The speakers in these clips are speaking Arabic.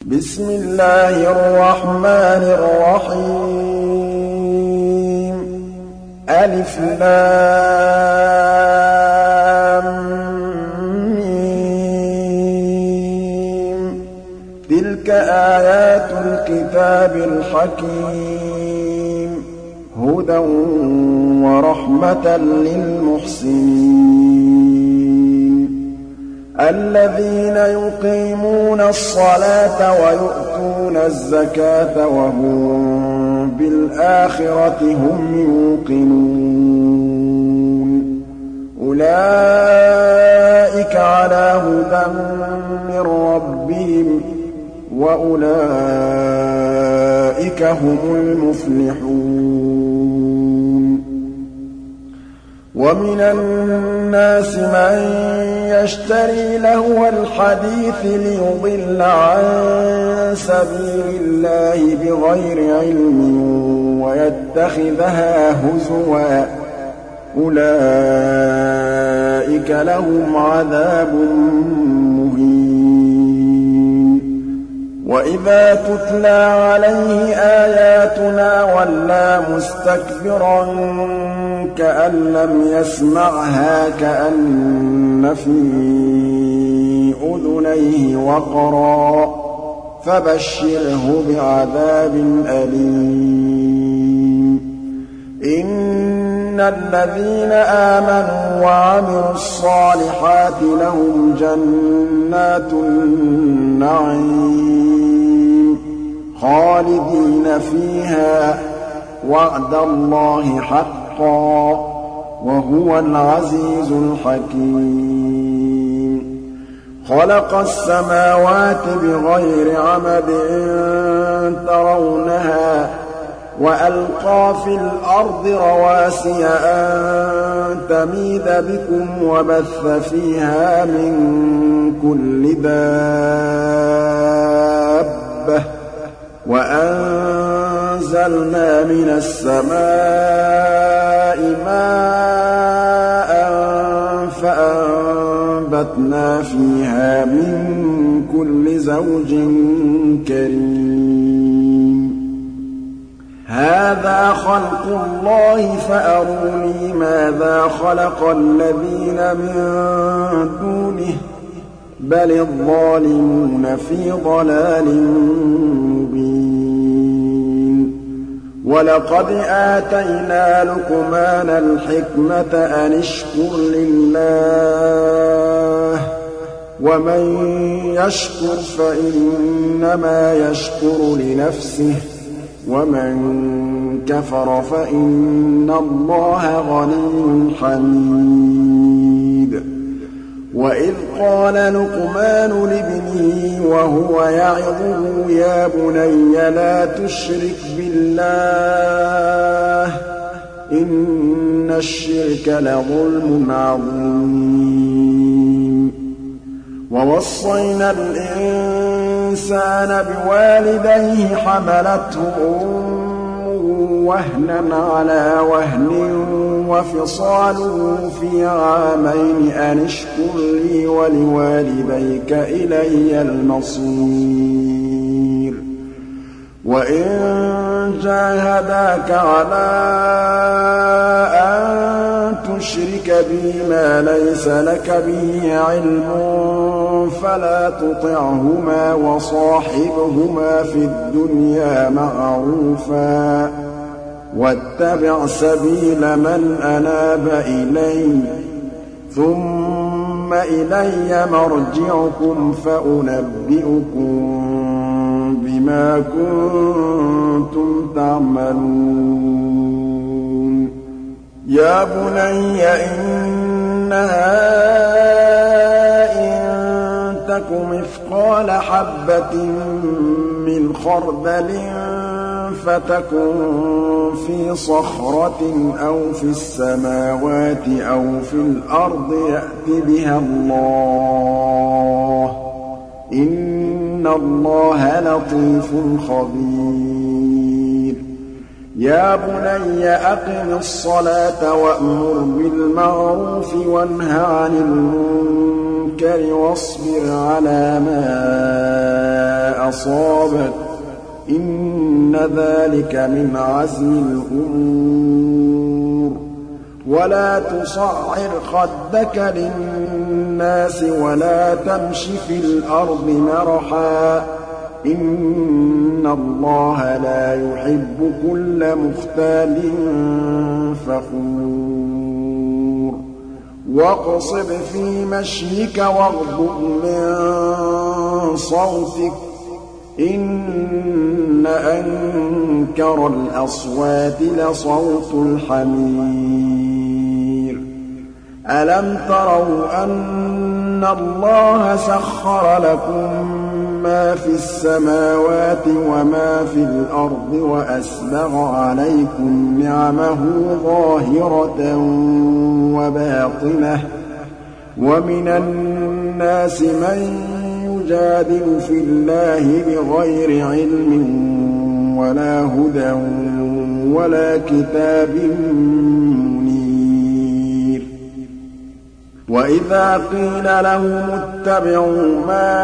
بسم الله الرحمن الرحيم ألف لام ميم تلك آيات الكتاب الحكيم هدى ورحمة للمحسنين الذين يقيمون الصلاة ويؤتون الزكاة وهم بالآخرة هم يوقنون أولئك على هدى من ربهم وأولئك هم المفلحون ومن الناس من يشتري لهو الحديث ليضل عن سبيل الله بغير علم ويتخذها هزوا أولئك لهم عذاب مهين وإذا تتلى عليه آياتنا ولى مستكبرا كأن لم يسمعها كأن في أذنيه وقرا فبشره بعذاب أليم إن الذين آمنوا وعملوا الصالحات لهم جنات النعيم خالدين فيها وعد الله حقا وهو العزيز الحكيم خلق السماوات بغير عمد ترونها وألقى في الأرض رواسي أن تميد بكم وبث فيها من كل دابة وأنزلنا من السماء ماء فأنبتنا فيها من كل زوج كريم هذا خلق الله فأروني ماذا خلق الذين من دونه بل الظالمون في ضلال مبين ولقد آتينا لقمان الحكمة أن اشكر لله ومن يشكر فإنما يشكر لنفسه ومن كفر فإن الله غني حميد وإذ قال لقمان لابنه وهو يعظه يا بني لا تشرك بالله إن الشرك لظلم عظيم ووصينا الإنسان بوالديه حملته أمه وهنا على وهن وفصاله في عامين أن اشكر لي ولوالديك إلي المصير وإن جاهداك على أن تشرك بي ما ليس لك به علم فلا تطعهما وصاحبهما في الدنيا معروفا واتبع سبيل من أناب إلي ثم إلي مرجعكم فأنبئكم بما كنتم تعملون يا بني إنها إن تك مثقال حبة من خردل فتكن في صخرة أو في السماوات أو في الأرض يأت بها الله إن الله لطيف خبير يا بني أقم الصلاة وأمر بالمعروف وانه عن المنكر الْمُنكَرِ وَاصْبِرْ عَلَىٰ مَا أَصَابَكَ ۖ إِنَّ ذَٰلِكَ مِنْ عَزْمِ الْأُمُورِ وَلَا تُصَعِّرْ خَدَّكَ لِلنَّاسِ وَلَا تَمْشِ في الْأَرْضِ مَرَحًا ۖ إِنَّ اللَّهَ لَا يُحِبُّ كُلَّ مُخْتَالٍ فَخُورٍ وَاقْصِدْ فِي مَشْيِكَ وَاغْضُضْ مِن صَوْتِكَ ۚ إِنَّ أَنكَرَ الْأَصْوَاتِ لَصَوْتُ الْحَمِيرِ أَلَمْ تَرَوْا أَنَّ اللَّهَ سَخَّرَ لَكُم مَّا فِي السَّمَاوَاتِ وَمَا فِي الْأَرْضِ وَأَسْبَغَ عَلَيْكُمْ نِعَمَهُ ظَاهِرَةً وَبَاطِنَةً ۗ وَمِنَ النَّاسِ مَن يُجَادِلُ فِي اللَّهِ بِغَيْرِ عِلْمٍ وَلَا هُدًى وَلَا كِتَابٍ مُّنِيرٍ وَإِذَا قِيلَ لَهُمُ اتَّبِعُوا مَا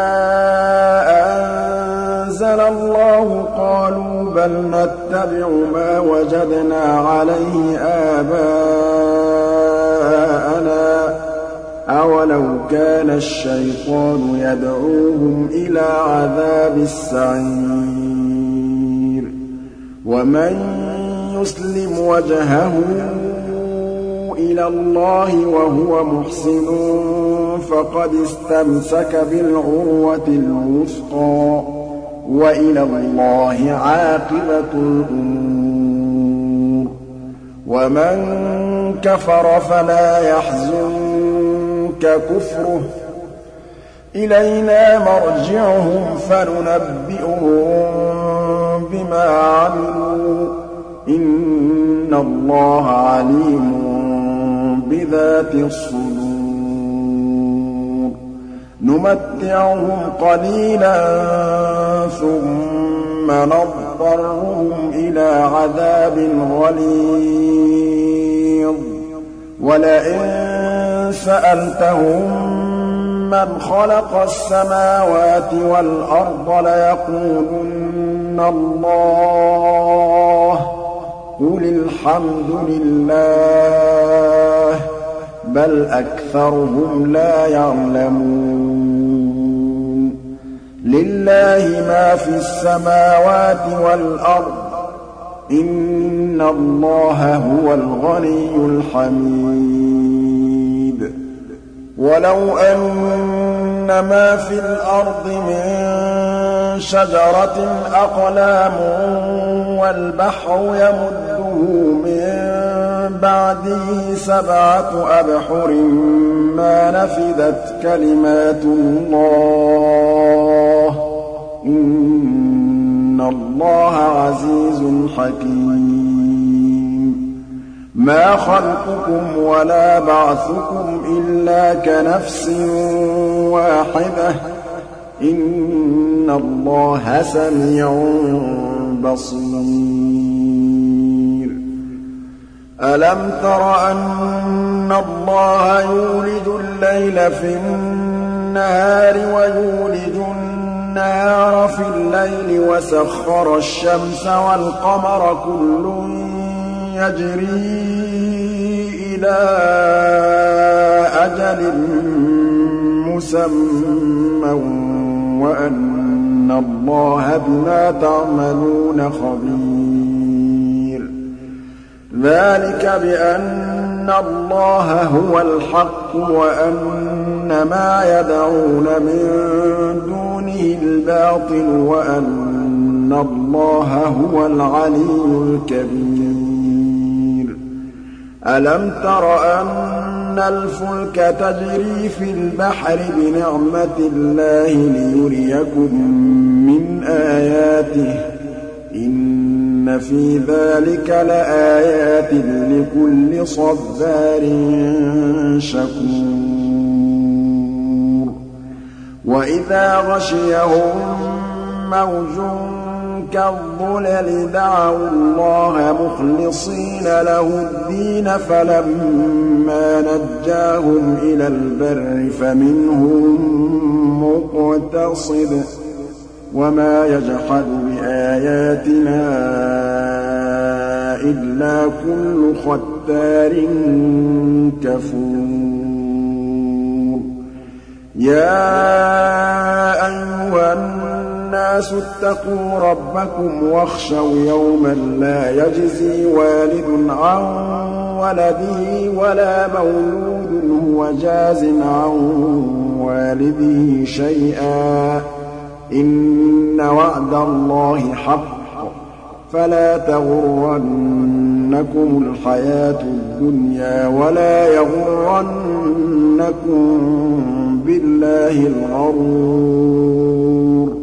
أَنزَلَ اللَّهُ قَالُوا بَلْ نَتَّبِعُ مَا وَجَدْنَا عَلَيْهِ آبَاءَنَا ۚ أَوَلَوْ كَانَ الشَّيْطَانُ يَدْعُوهُمْ إِلَىٰ عَذَابِ السَّعِيرِ وَمَن يُسْلِمْ وَجْهَهُ إِلَى اللَّهِ وَهُوَ مُحْسِنٌ فَقَدِ اسْتَمْسَكَ بِالْعُرْوَةِ الْوُثْقَىٰ ۗ وَإِلَى اللَّهِ عَاقِبَةُ الْأُمُورِ وَمَن كَفَرَ فَلَا يَحْزُنكَ كُفْرُهُ ۚ إِلَيْنَا مَرْجِعُهُمْ فَنُنَبِّئُهُم بِمَا عَمِلُوا ۚ إِنَّ اللَّهَ عَلِيمٌ بِذَاتِ الصُّدُورِ نُمَتِّعُهُمْ قَلِيلًا ثُمَّ نَضْطَرُّهُمْ إِلَىٰ عَذَابٍ غَلِيظٍ وَلَئِن سَأَلْتَهُم مَّنْ خَلَقَ السَّمَاوَاتِ وَالْأَرْضَ لَيَقُولُنَّ اللَّهُ ۚ قُلِ الْحَمْدُ لِلَّهِ ۚ بَلْ أَكْثَرُهُمْ لَا يَعْلَمُونَ لِلَّهِ مَا فِي السَّمَاوَاتِ وَالْأَرْضِ ۚ إِنَّ اللَّهَ هُوَ الْغَنِيُّ الْحَمِيدُ وَلَوْ أَنَّ مَا فِي الْأَرْضِ مِن شَجَرَةٍ أَقْلَامٌ وَالْبَحْرُ يَمُدُّهُ مِن بَعْدِهِ سَبْعَةُ أَبْحُرٍ مَّا نَفِدَتْ كَلِمَاتُ اللَّهِ ۗ إِنَّ اللَّهَ عَزِيزٌ حَكِيمٌ مَا خَلْقُكُمْ وَلَا بَعْثُكُمْ إِلَّا كَنَفْسٍ وَاحِدَةٍ ۗ إِنَّ اللَّهَ سَمِيعٌ بَصِيرٌ أَلَمْ تَرَ أَنَّ اللَّهَ يُولِجُ اللَّيْلَ في النَّهَارِ وَيُولِجُ النَّهَارَ في اللَّيْلِ وَسَخَّرَ الشَّمْسَ وَالْقَمَرَ كُلٌّ يَجْرِي إِلَىٰ أَجَلٍ مُّسَمًّى وَأَنَّ اللَّهَ بِمَا تَعْمَلُونَ خَبِيرٌ ذَٰلِكَ بِأَنَّ اللَّهَ هُوَ الْحَقُّ وَأَنَّ مَا يَدْعُونَ مِن دُونِهِ الْبَاطِلُ وَأَنَّ اللَّهَ هُوَ الْعَلِيُّ الْكَبِيرُ أَلَمْ تَرَ أَنَّ الْفُلْكَ تَجْرِي فِي الْبَحْرِ بِنِعْمَتِ اللَّهِ لِيُرِيَكُم مِّنْ آيَاتِهِ ۚ إِنَّ فِي ذَٰلِكَ لَآيَاتٍ لِّكُلِّ صَبَّارٍ شَكُورٍ وَإِذَا غَشِيَهُم مَّوْجٌ كَالظُّلَلِ دَعَوُا اللَّهَ مُخْلِصِينَ لَهُ الدِّينَ فَلَمَّا نَجَّاهُمْ إِلَى الْبَرِّ فَمِنْهُم مُّقْتَصِدٌ ۚ وَمَا يَجْحَدُ بِآيَاتِنَا إِلَّا كُلُّ خَتَّارٍ كَفُورٍ يَا أَيُّهَا النَّاسُ اتَّقُوا رَبَّكُمْ وَاخْشَوْا يَوْمًا لَّا يَجْزِي وَالِدٌ عَن وَلَدِهِ وَلَا مَوْلُودٌ هُوَ جَازٍ عَن وَالِدِهِ شَيْئًا ۚ إِنَّ وَعْدَ اللَّهِ حَقٌّ ۖ فَلَا تَغُرَّنَّكُمُ الْحَيَاةُ الدُّنْيَا وَلَا يَغُرَّنَّكُم بِاللَّهِ الْغَرُورُ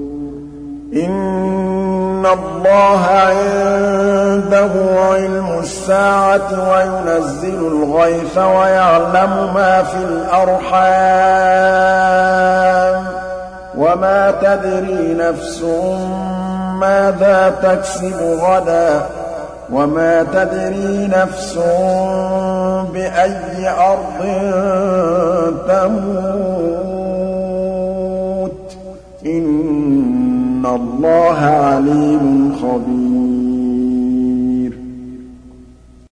إِنَّ اللَّهَ عِندَهُ عِلْمُ السَّاعَةِ وَيُنَزِّلُ الْغَيْثَ وَيَعْلَمُ مَا فِي الْأَرْحَامِ ۖ وَمَا تَدْرِي نَفْسٌ مَّاذَا تَكْسِبُ غَدًا ۖ وَمَا تَدْرِي نَفْسٌ بِأَيِّ أَرْضٍ تَمُوتُ ۚ إِنَّ اللَّهَ عَلِيمٌ خَبِيرٌ